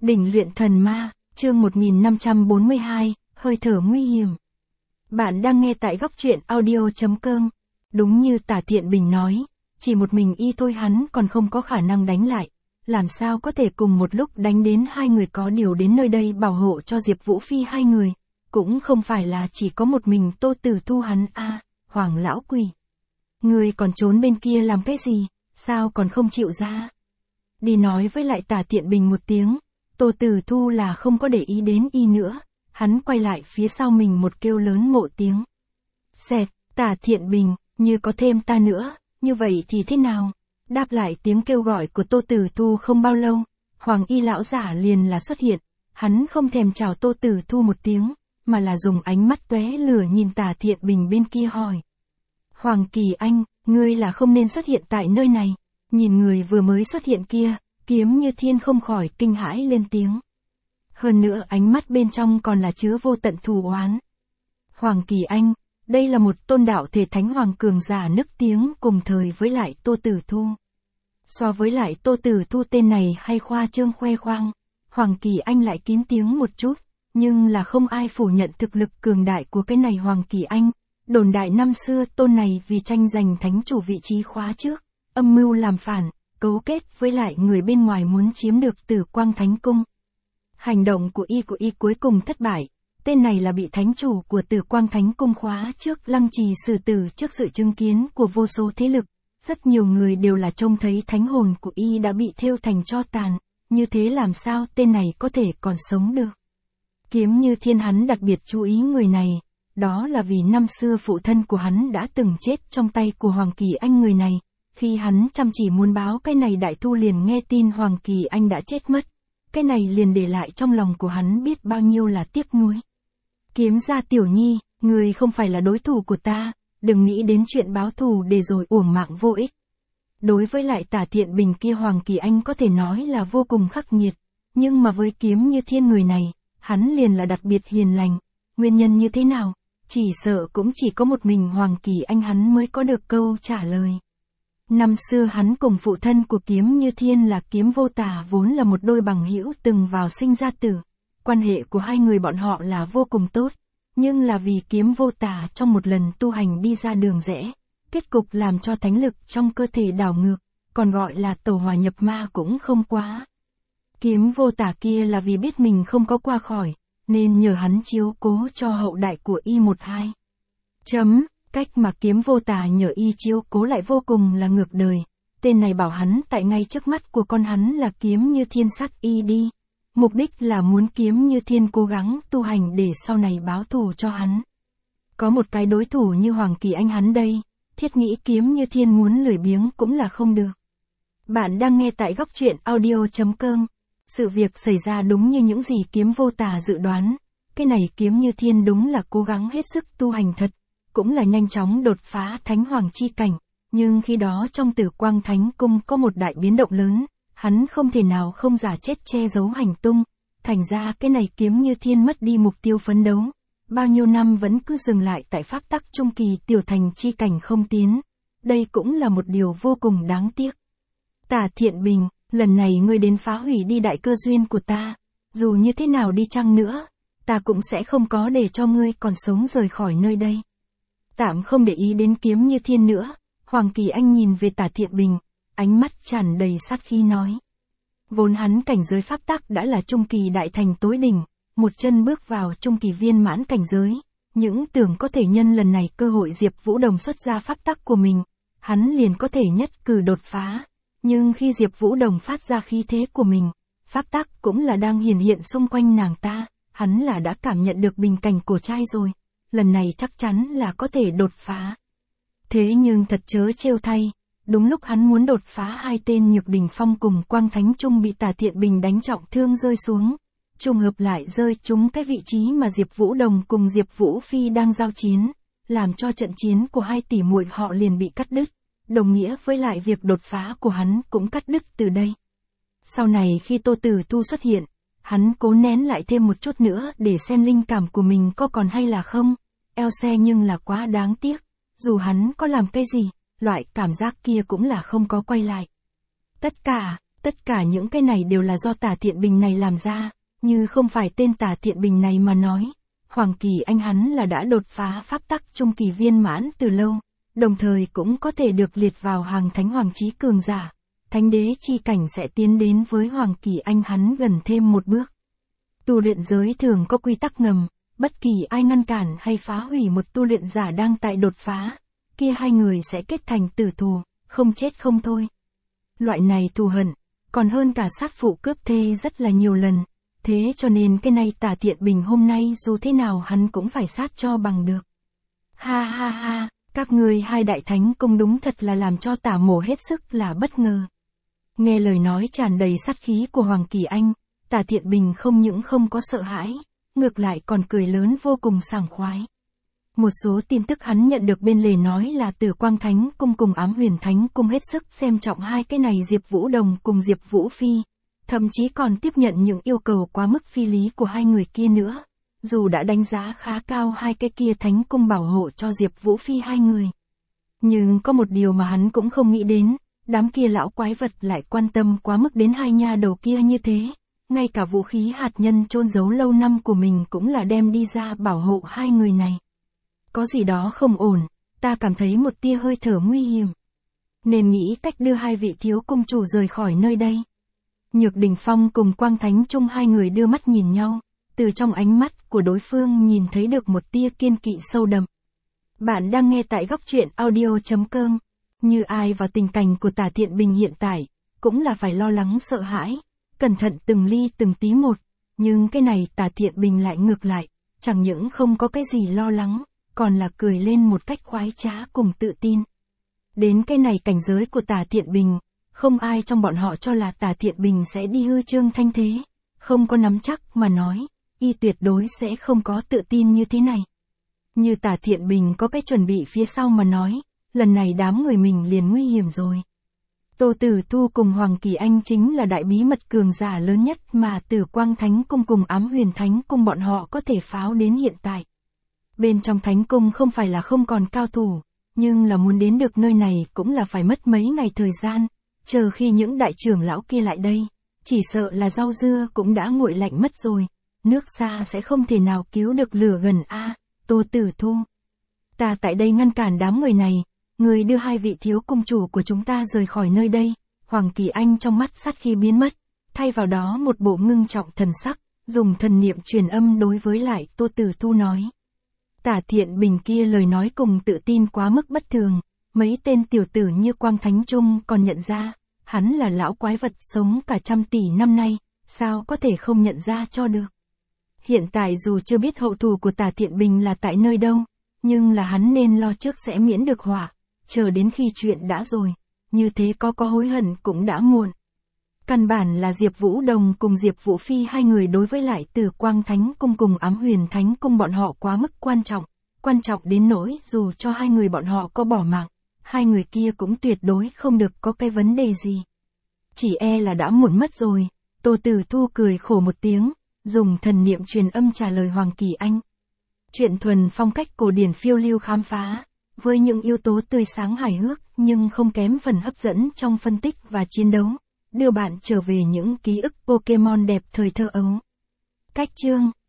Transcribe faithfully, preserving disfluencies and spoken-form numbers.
Đỉnh luyện thần ma, chương một nghìn năm trăm bốn mươi hai, hơi thở nguy hiểm. Bạn đang nghe tại góc truyện audio chấm com. Đúng như Tả Thiện Bình nói, chỉ một mình y thôi hắn còn không có khả năng đánh lại. Làm sao có thể cùng một lúc đánh đến hai người, có điều đến nơi đây bảo hộ cho Diệp Vũ Phi hai người. Cũng không phải là chỉ có một mình Tô Tử Thu hắn a à, Hoàng lão quỷ. Người còn trốn bên kia làm cái gì, sao còn không chịu ra? Đi nói với lại Tả Thiện Bình một tiếng. Tô Tử Thu là không có để ý đến y nữa, hắn quay lại phía sau mình một kêu lớn một tiếng. Xẹt, Tả Thiện Bình, như có thêm ta nữa, như vậy thì thế nào? Đáp lại tiếng kêu gọi của Tô Tử Thu không bao lâu, Hoàng y lão giả liền là xuất hiện, hắn không thèm chào Tô Tử Thu một tiếng, mà là dùng ánh mắt tóe lửa nhìn Tả Thiện Bình bên kia hỏi. Hoàng Kỳ Anh, ngươi là không nên xuất hiện tại nơi này, nhìn người vừa mới xuất hiện kia. Kiếm Như Thiên không khỏi kinh hãi lên tiếng. Hơn nữa ánh mắt bên trong còn là chứa vô tận thù oán. Hoàng Kỳ Anh, đây là một tôn đạo thể thánh hoàng cường giả nức tiếng cùng thời với lại Tô Tử Thu. So với lại Tô Tử Thu tên này hay khoa trương khoe khoang, Hoàng Kỳ Anh lại kín tiếng một chút, nhưng là không ai phủ nhận thực lực cường đại của cái này Hoàng Kỳ Anh. Đồn đại năm xưa tôn này vì tranh giành thánh chủ vị trí khóa trước, âm mưu làm phản, cấu kết với lại người bên ngoài muốn chiếm được Tử Quang Thánh Cung. Hành động của y của y cuối cùng thất bại, tên này là bị thánh chủ của Tử Quang Thánh Cung khóa trước lăng trì xử tử trước sự chứng kiến của vô số thế lực. Rất nhiều người đều là trông thấy thánh hồn của y đã bị thêu thành tro tàn, như thế làm sao tên này có thể còn sống được. Kiếm Như Thiên hắn đặc biệt chú ý người này, đó là vì năm xưa phụ thân của hắn đã từng chết trong tay của Hoàng Kỳ Anh người này. Khi hắn chăm chỉ muốn báo cái này Đại Thu liền nghe tin Hoàng Kỳ Anh đã chết mất. Cái này liền để lại trong lòng của hắn biết bao nhiêu là tiếc nuối. Kiếm gia tiểu nhi, người không phải là đối thủ của ta, đừng nghĩ đến chuyện báo thù để rồi uổng mạng vô ích. Đối với lại Tả Thiện Bình kia Hoàng Kỳ Anh có thể nói là vô cùng khắc nghiệt, nhưng mà với Kiếm Như Thiên người này, hắn liền là đặc biệt hiền lành. Nguyên nhân như thế nào? Chỉ sợ cũng chỉ có một mình Hoàng Kỳ Anh hắn mới có được câu trả lời. Năm xưa hắn cùng phụ thân của Kiếm Như Thiên là Kiếm Vô Tà vốn là một đôi bằng hữu từng vào sinh ra tử. Quan hệ của hai người bọn họ là vô cùng tốt, nhưng là vì Kiếm Vô Tà trong một lần tu hành đi ra đường rẽ, kết cục làm cho thánh lực trong cơ thể đảo ngược, còn gọi là tẩu hỏa nhập ma cũng không quá. Kiếm Vô Tà kia là vì biết mình không có qua khỏi, nên nhờ hắn chiếu cố cho hậu đại của y một hai. Chấm. Cách mà Kiếm Vô Tà nhờ y chiếu cố lại vô cùng là ngược đời. Tên này bảo hắn tại ngay trước mắt của con hắn là Kiếm Như Thiên sát y đi. Mục đích là muốn Kiếm Như Thiên cố gắng tu hành để sau này báo thù cho hắn. Có một cái đối thủ như Hoàng Kỳ Anh hắn đây, thiết nghĩ Kiếm Như Thiên muốn lười biếng cũng là không được. Bạn đang nghe tại góc truyện audio chấm com. Sự việc xảy ra đúng như những gì Kiếm Vô Tà dự đoán. Cái này Kiếm Như Thiên đúng là cố gắng hết sức tu hành thật. Cũng là nhanh chóng đột phá Thánh Hoàng chi cảnh, nhưng khi đó trong Tử Quang Thánh Cung có một đại biến động lớn, hắn không thể nào không giả chết che giấu hành tung, thành ra cái này Kiếm Như Thiên mất đi mục tiêu phấn đấu, bao nhiêu năm vẫn cứ dừng lại tại pháp tắc trung kỳ tiểu thành chi cảnh không tiến, đây cũng là một điều vô cùng đáng tiếc. Tả Thiện Bình, lần này ngươi đến phá hủy đi đại cơ duyên của ta, dù như thế nào đi chăng nữa, ta cũng sẽ không có để cho ngươi còn sống rời khỏi nơi đây. Tạm không để ý đến Kiếm Như Thiên nữa, Hoàng Kỳ Anh nhìn về Tả Thiện Bình, ánh mắt tràn đầy sát khí nói. Vốn hắn cảnh giới pháp tắc đã là trung kỳ đại thành tối đỉnh, một chân bước vào trung kỳ viên mãn cảnh giới, những tưởng có thể nhân lần này cơ hội Diệp Vũ Đồng xuất ra pháp tắc của mình, hắn liền có thể nhất cử đột phá, nhưng khi Diệp Vũ Đồng phát ra khí thế của mình, pháp tắc cũng là đang hiển hiện xung quanh nàng ta, hắn là đã cảm nhận được bình cảnh cổ trai rồi. Lần này chắc chắn là có thể đột phá. Thế nhưng thật chớ trêu thay, đúng lúc hắn muốn đột phá hai tên Nhược Đỉnh Phong cùng Quang Thánh Trung bị Tả Thiện Bình đánh trọng thương rơi xuống, trùng hợp lại rơi trúng cái vị trí mà Diệp Vũ Đồng cùng Diệp Vũ Phi đang giao chiến, làm cho trận chiến của hai tỷ muội họ liền bị cắt đứt, đồng nghĩa với lại việc đột phá của hắn cũng cắt đứt từ đây. Sau này khi Tô Tử Thu xuất hiện, hắn cố nén lại thêm một chút nữa để xem linh cảm của mình có còn hay là không. Eo xe nhưng là quá đáng tiếc, dù hắn có làm cái gì, loại cảm giác kia cũng là không có quay lại. Tất cả, Tất cả những cái này đều là do Tả Thiện Bình này làm ra, như không phải tên Tả Thiện Bình này mà nói. Hoàng Kỳ Anh hắn là đã đột phá pháp tắc trung kỳ viên mãn từ lâu, đồng thời cũng có thể được liệt vào hàng thánh hoàng chí cường giả. Thánh đế chi cảnh sẽ tiến đến với Hoàng Kỳ Anh hắn gần thêm một bước. Tu luyện giới thường có quy tắc ngầm, bất kỳ ai ngăn cản hay phá hủy một tu luyện giả đang tại đột phá, kia hai người sẽ kết thành tử thù, không chết không thôi. Loại này thù hận, còn hơn cả sát phụ cướp thê rất là nhiều lần, thế cho nên cái này Tả Thiện Bình hôm nay dù thế nào hắn cũng phải sát cho bằng được. Ha ha ha, các ngươi hai đại thánh công đúng thật là làm cho Tả Mổ hết sức là bất ngờ. Nghe lời nói tràn đầy sát khí của Hoàng Kỳ Anh, Tả Thiện Bình không những không có sợ hãi, ngược lại còn cười lớn vô cùng sảng khoái. Một số tin tức hắn nhận được bên lề nói là Tử Quang Thánh Cung cùng Ám Huyền Thánh Cung hết sức xem trọng hai cái này Diệp Vũ Đồng cùng Diệp Vũ Phi, thậm chí còn tiếp nhận những yêu cầu quá mức phi lý của hai người kia nữa, dù đã đánh giá khá cao hai cái kia Thánh Cung bảo hộ cho Diệp Vũ Phi hai người. Nhưng có một điều mà hắn cũng không nghĩ đến, đám kia lão quái vật lại quan tâm quá mức đến hai nha đầu kia như thế, ngay cả vũ khí hạt nhân chôn giấu lâu năm của mình cũng là đem đi ra bảo hộ hai người này. Có gì đó không ổn, ta cảm thấy một tia hơi thở nguy hiểm. Nên nghĩ cách đưa hai vị thiếu cung chủ rời khỏi nơi đây. Nhược Đình Phong cùng Quang Thánh Trung hai người đưa mắt nhìn nhau, từ trong ánh mắt của đối phương nhìn thấy được một tia kiên kỵ sâu đậm. Bạn đang nghe tại góc truyện audio chấm com. Như ai vào tình cảnh của Tả Thiện Bình hiện tại, cũng là phải lo lắng sợ hãi, cẩn thận từng ly từng tí một, nhưng cái này Tả Thiện Bình lại ngược lại, chẳng những không có cái gì lo lắng, còn là cười lên một cách khoái trá cùng tự tin. Đến cái này cảnh giới của Tả Thiện Bình, không ai trong bọn họ cho là Tả Thiện Bình sẽ đi hư trương thanh thế, không có nắm chắc mà nói, y tuyệt đối sẽ không có tự tin như thế này. Như Tả Thiện Bình có cái chuẩn bị phía sau mà nói, lần này đám người mình liền nguy hiểm rồi. Tô Tử Thu cùng Hoàng Kỳ Anh chính là đại bí mật cường giả lớn nhất mà Tử Quang Thánh Cung cùng Ám Huyền Thánh Cung bọn họ có thể pháo đến hiện tại. Bên trong Thánh Cung không phải là không còn cao thủ, nhưng là muốn đến được nơi này cũng là phải mất mấy ngày thời gian, chờ khi những đại trưởng lão kia lại đây, chỉ sợ là rau dưa cũng đã nguội lạnh mất rồi, nước xa sẽ không thể nào cứu được lửa gần a. Tô Tử Thu, ta tại đây ngăn cản đám người này, người đưa hai vị thiếu cung chủ của chúng ta rời khỏi nơi đây. Hoàng Kỳ Anh trong mắt sát khí biến mất, thay vào đó một bộ ngưng trọng thần sắc, dùng thần niệm truyền âm đối với lại Tô Tử Thu nói. Tả Thiện Bình kia lời nói cùng tự tin quá mức bất thường, mấy tên tiểu tử như Quang Thánh Trung còn nhận ra, hắn là lão quái vật sống cả trăm tỷ năm nay, sao có thể không nhận ra cho được. Hiện tại dù chưa biết hậu thù của Tả Thiện Bình là tại nơi đâu, nhưng là hắn nên lo trước sẽ miễn được họa, chờ đến khi chuyện đã rồi, như thế có có hối hận cũng đã muộn. Căn bản là Diệp Vũ Đồng cùng Diệp Vũ Phi hai người đối với lại Tử Quang Thánh Cung cùng Ám Huyền Thánh Cung bọn họ quá mức quan trọng, quan trọng đến nỗi dù cho hai người bọn họ có bỏ mạng, hai người kia cũng tuyệt đối không được có cái vấn đề gì. Chỉ e là đã muộn mất rồi. Tô Tử Thu cười khổ một tiếng, dùng thần niệm truyền âm trả lời Hoàng Kỳ Anh. Chuyện thuần phong cách cổ điển phiêu lưu khám phá, với những yếu tố tươi sáng hài hước nhưng không kém phần hấp dẫn trong phân tích và chiến đấu, đưa bạn trở về những ký ức Pokemon đẹp thời thơ ấu. Cách chương